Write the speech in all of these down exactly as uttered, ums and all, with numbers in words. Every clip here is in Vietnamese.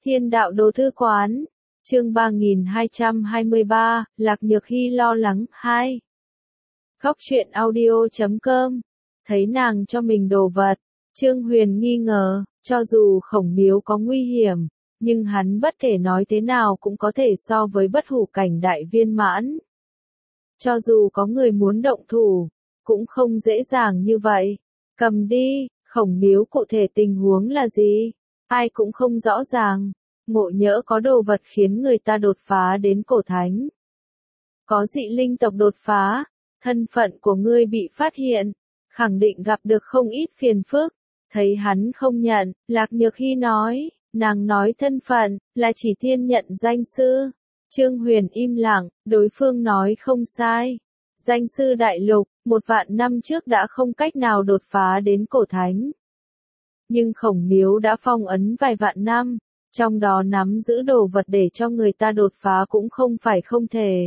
Thiên đạo đồ thư quán, chương ba nghìn hai trăm hai mươi ba, Lạc Nhược Hy lo lắng, hai. Góc truyện audio chấm com, thấy nàng cho mình đồ vật, Trương Huyền nghi ngờ, cho dù Khổng Miếu có nguy hiểm, nhưng hắn bất kể nói thế nào cũng có thể so với bất hủ cảnh đại viên mãn. Cho dù có người muốn động thủ, cũng không dễ dàng như vậy. Cầm đi, Khổng Miếu cụ thể tình huống là gì? Ai cũng không rõ ràng. Ngộ nhỡ có đồ vật khiến người ta đột phá đến cổ thánh. Có dị linh tộc đột phá, thân phận của ngươi bị phát hiện, khẳng định gặp được không ít phiền phức. Thấy hắn không nhận, Lạc Nhược Hy nói, nàng nói thân phận, là chỉ thiên nhận danh sư. Trương Huyền im lặng, đối phương nói không sai. Danh sư đại lục, một vạn năm trước đã không cách nào đột phá đến cổ thánh. Nhưng Khổng Miếu đã phong ấn vài vạn năm, trong đó nắm giữ đồ vật để cho người ta đột phá cũng không phải không thể.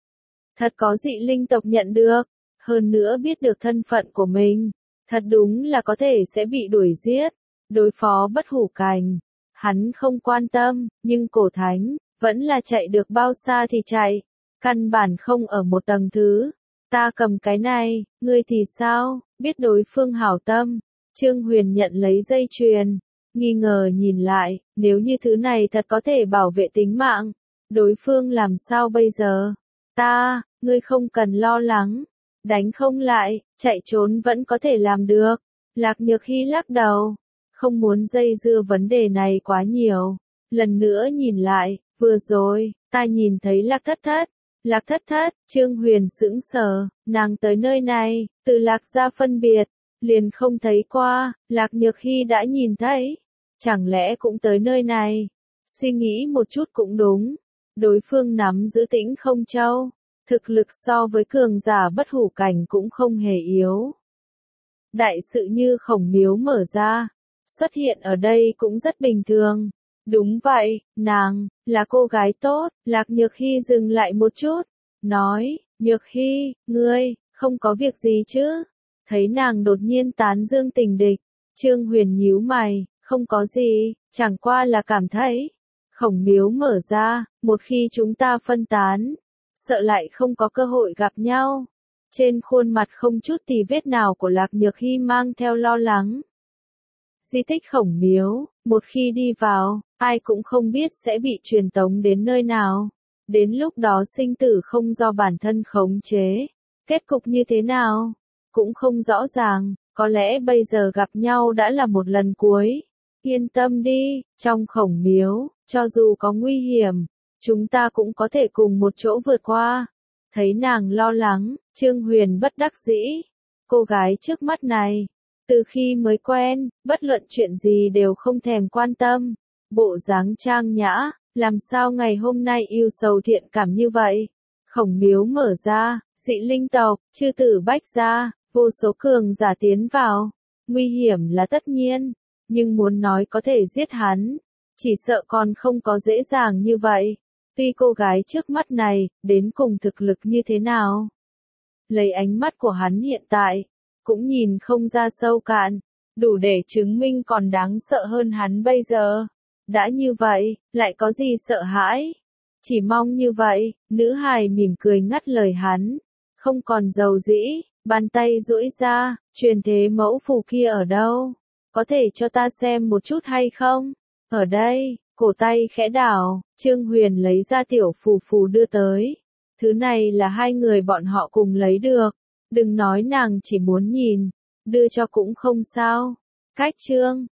Thật có dị linh tộc nhận được, hơn nữa biết được thân phận của mình, thật đúng là có thể sẽ bị đuổi giết, đối phó bất hủ cảnh. Hắn không quan tâm, nhưng cổ thánh, vẫn là chạy được bao xa thì chạy, căn bản không ở một tầng thứ. Ta cầm cái này, ngươi thì sao, biết đối phương hảo tâm. Trương Huyền nhận lấy dây chuyền, nghi ngờ nhìn lại, nếu như thứ này thật có thể bảo vệ tính mạng, đối phương làm sao bây giờ? Ta, ngươi không cần lo lắng, đánh không lại, chạy trốn vẫn có thể làm được. Lạc Nhược Hy lắc đầu, không muốn dây dưa vấn đề này quá nhiều. Lần nữa nhìn lại, vừa rồi, ta nhìn thấy Lạc Thất Thất. Lạc Thất Thất, Trương Huyền sững sờ, nàng tới nơi này, từ Lạc gia phân biệt, liền không thấy qua, Lạc Nhược Hy đã nhìn thấy. Chẳng lẽ cũng tới nơi này? Suy nghĩ một chút cũng đúng. Đối phương nắm giữ Tĩnh Không Châu, thực lực so với cường giả bất hủ cảnh cũng không hề yếu. Đại sự như Khổng Miếu mở ra, xuất hiện ở đây cũng rất bình thường. Đúng vậy, nàng, là cô gái tốt. Lạc Nhược Hy dừng lại một chút, nói, Nhược Hy, ngươi, không có việc gì chứ? Thấy nàng đột nhiên tán dương tình địch, Trương Huyền nhíu mày, không có gì, chẳng qua là cảm thấy, Khổng Miếu mở ra, một khi chúng ta phân tán, sợ lại không có cơ hội gặp nhau. Trên khuôn mặt không chút tì vết nào của Lạc Nhược Hy mang theo lo lắng. Di tích Khổng Miếu, một khi đi vào, ai cũng không biết sẽ bị truyền tống đến nơi nào. Đến lúc đó sinh tử không do bản thân khống chế. Kết cục như thế nào? Cũng không rõ ràng, có lẽ bây giờ gặp nhau đã là một lần cuối. Yên tâm đi, trong Khổng Miếu, cho dù có nguy hiểm, chúng ta cũng có thể cùng một chỗ vượt qua. Thấy nàng lo lắng, Trương Huyền bất đắc dĩ. Cô gái trước mắt này, từ khi mới quen, bất luận chuyện gì đều không thèm quan tâm. Bộ dáng trang nhã, làm sao ngày hôm nay yêu sầu thiện cảm như vậy? Khổng Miếu mở ra, dị linh tộc, chư tử bách gia, vô số cường giả tiến vào. Nguy hiểm là tất nhiên, nhưng muốn nói có thể giết hắn, chỉ sợ còn không có dễ dàng như vậy. Tuy cô gái trước mắt này, đến cùng thực lực như thế nào? Lấy ánh mắt của hắn hiện tại, cũng nhìn không ra sâu cạn, đủ để chứng minh còn đáng sợ hơn hắn bây giờ. Đã như vậy, lại có gì sợ hãi? Chỉ mong như vậy, nữ hài mỉm cười ngắt lời hắn, không còn dầu dĩ, bàn tay duỗi ra, truyền thế mẫu phù kia ở đâu? Có thể cho ta xem một chút hay không? Ở đây, cổ tay khẽ đảo, Trương Huyền lấy ra tiểu phù phù đưa tới. Thứ này là hai người bọn họ cùng lấy được. Đừng nói nàng chỉ muốn nhìn, đưa cho cũng không sao. Cách Trương